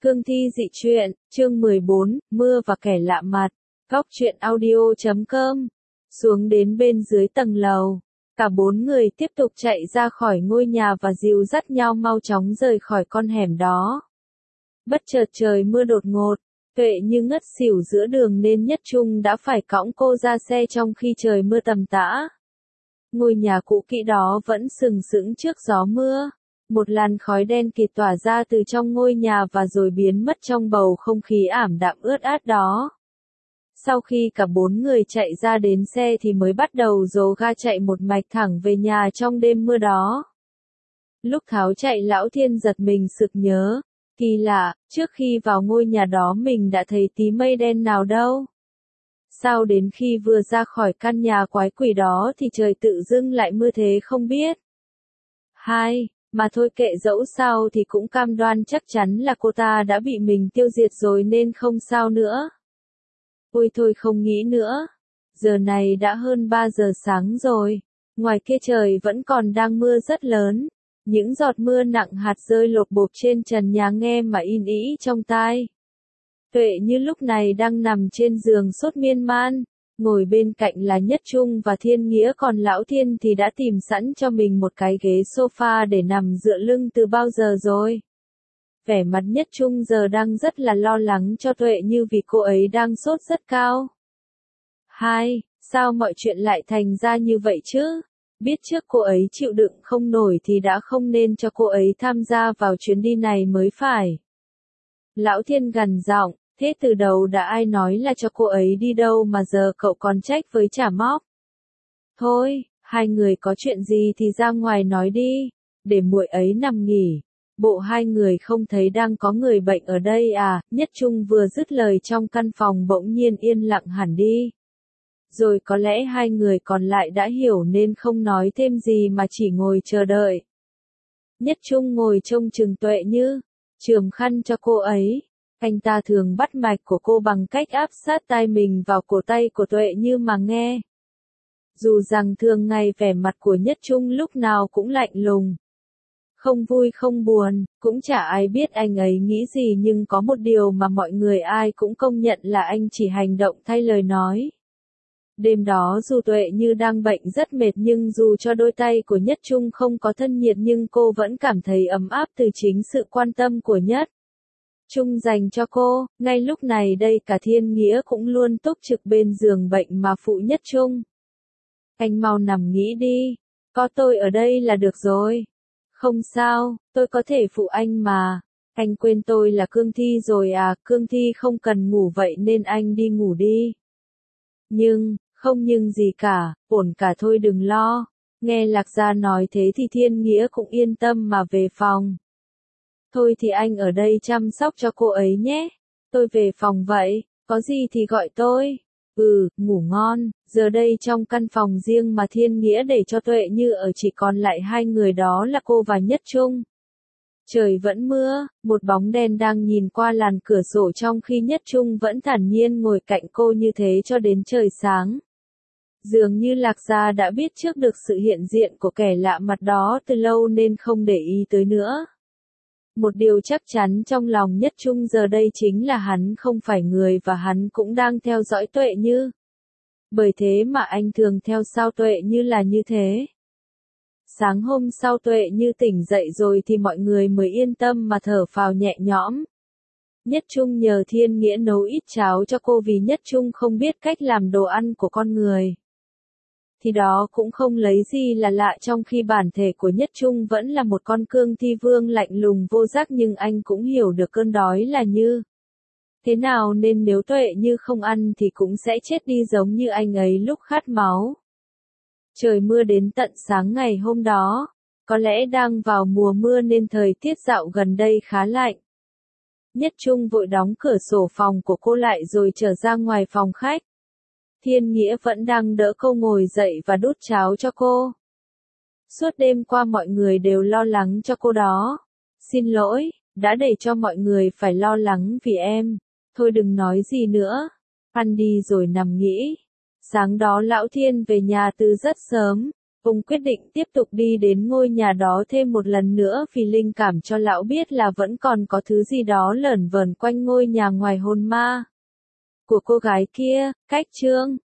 Cương thi dị truyện, chương 14, mưa và kẻ lạ mặt. Góc truyện audio.com. Xuống đến bên dưới tầng lầu. Cả bốn người tiếp tục chạy ra khỏi ngôi nhà và dìu dắt nhau mau chóng rời khỏi con hẻm đó. Bất chợt trời mưa đột ngột. Tuệ như ngất xỉu giữa đường nên Nhất Trung đã phải cõng cô ra xe trong khi trời mưa tầm tã. Ngôi nhà cũ kỹ đó vẫn sừng sững trước gió mưa. Một làn khói đen kịt tỏa ra từ trong ngôi nhà và rồi biến mất trong bầu không khí ảm đạm ướt át đó. Sau khi cả bốn người chạy ra đến xe thì mới bắt đầu dồ ga chạy một mạch thẳng về nhà trong đêm mưa đó. Lúc tháo chạy Lão Thiên giật mình sực nhớ. Kỳ lạ, trước khi vào ngôi nhà đó mình đã thấy tí mây đen nào đâu. Sao đến khi vừa ra khỏi căn nhà quái quỷ đó thì trời tự dưng lại mưa thế không biết. Mà thôi kệ dẫu sao thì cũng cam đoan chắc chắn là cô ta đã bị mình tiêu diệt rồi nên không sao nữa. Ôi thôi không nghĩ nữa. Giờ này đã hơn 3 giờ sáng rồi. Ngoài kia trời vẫn còn đang mưa rất lớn. Những giọt mưa nặng hạt rơi lộp bộp trên trần nhà nghe mà in ỉ trong tai. Tuệ như lúc này đang nằm trên giường sốt miên man. Ngồi bên cạnh là Nhất Trung và Thiên Nghĩa, còn Lão Thiên thì đã tìm sẵn cho mình một cái ghế sofa để nằm dựa lưng từ bao giờ rồi. Vẻ mặt Nhất Trung giờ đang rất là lo lắng cho Tuệ như vì cô ấy đang sốt rất cao. Sao mọi chuyện lại thành ra như vậy chứ? Biết trước cô ấy chịu đựng không nổi thì đã không nên cho cô ấy tham gia vào chuyến đi này mới phải. Lão Thiên gằn giọng. Thế từ đầu đã ai nói là cho cô ấy đi đâu mà giờ cậu còn trách với chả móc. Thôi, hai người có chuyện gì thì ra ngoài nói đi, để muội ấy nằm nghỉ. Bộ hai người không thấy đang có người bệnh ở đây à? Nhất Trung vừa dứt lời trong căn phòng bỗng nhiên yên lặng hẳn đi. Rồi có lẽ hai người còn lại đã hiểu nên không nói thêm gì mà chỉ ngồi chờ đợi. Nhất Trung ngồi trông chừng Tuệ Như, chườm khăn cho cô ấy. Anh ta thường bắt mạch của cô bằng cách áp sát tai mình vào cổ tay của Tuệ Như mà nghe. Dù rằng thường ngày vẻ mặt của Nhất Trung lúc nào cũng lạnh lùng. Không vui không buồn, cũng chả ai biết anh ấy nghĩ gì, nhưng có một điều mà mọi người ai cũng công nhận là anh chỉ hành động thay lời nói. Đêm đó dù Tuệ Như đang bệnh rất mệt nhưng dù cho đôi tay của Nhất Trung không có thân nhiệt nhưng cô vẫn cảm thấy ấm áp từ chính sự quan tâm của Nhất Trung dành cho cô. Ngay lúc này đây cả Thiên Nghĩa cũng luôn túc trực bên giường bệnh mà phụ Nhất Trung. Anh mau nằm nghỉ đi, có tôi ở đây là được rồi. Không sao, tôi có thể phụ anh mà. Anh quên tôi là Cương Thi rồi à? Cương Thi không cần ngủ vậy nên anh đi ngủ đi. Không nhưng gì cả, ổn cả thôi đừng lo. Nghe Lạc Gia nói thế thì Thiên Nghĩa cũng yên tâm mà về phòng. Thôi thì anh ở đây chăm sóc cho cô ấy nhé. Tôi về phòng vậy, có gì thì gọi tôi. Ngủ ngon. Giờ đây trong căn phòng riêng mà Thiên Nghĩa để cho Tuệ Như ở chỉ còn lại hai người, đó là cô và Nhất Trung. Trời vẫn mưa, một bóng đen đang nhìn qua làn cửa sổ trong khi Nhất Trung vẫn thản nhiên ngồi cạnh cô như thế cho đến trời sáng. Dường như Lạc Gia đã biết trước được sự hiện diện của kẻ lạ mặt đó từ lâu nên không để ý tới nữa. Một điều chắc chắn trong lòng Nhất Trung giờ đây chính là hắn không phải người và hắn cũng đang theo dõi Tuệ Như. Bởi thế mà anh thường theo sau Tuệ Như là như thế. Sáng hôm sau Tuệ Như tỉnh dậy rồi thì mọi người mới yên tâm mà thở phào nhẹ nhõm. Nhất Trung nhờ Thiên Nghĩa nấu ít cháo cho cô vì Nhất Trung không biết cách làm đồ ăn của con người. Thì đó cũng không lấy gì là lạ trong khi bản thể của Nhất Trung vẫn là một con cương thi vương lạnh lùng vô giác, nhưng anh cũng hiểu được cơn đói là như thế nào nên nếu Tuệ Như không ăn thì cũng sẽ chết đi giống như anh ấy lúc khát máu. Trời mưa đến tận sáng ngày hôm đó, có lẽ đang vào mùa mưa nên thời tiết dạo gần đây khá lạnh. Nhất Trung vội đóng cửa sổ phòng của cô lại rồi trở ra ngoài phòng khách. Thiên Nghĩa vẫn đang đỡ cô ngồi dậy và đút cháo cho cô. Suốt đêm qua mọi người đều lo lắng cho cô đó. Xin lỗi, đã để cho mọi người phải lo lắng vì em. Thôi đừng nói gì nữa. Ăn đi rồi nằm nghỉ. Sáng đó Lão Thiên về nhà từ rất sớm. Ông quyết định tiếp tục đi đến ngôi nhà đó thêm một lần nữa vì linh cảm cho lão biết là vẫn còn có thứ gì đó lởn vởn quanh ngôi nhà ngoài hồn ma của cô gái kia. Cách chương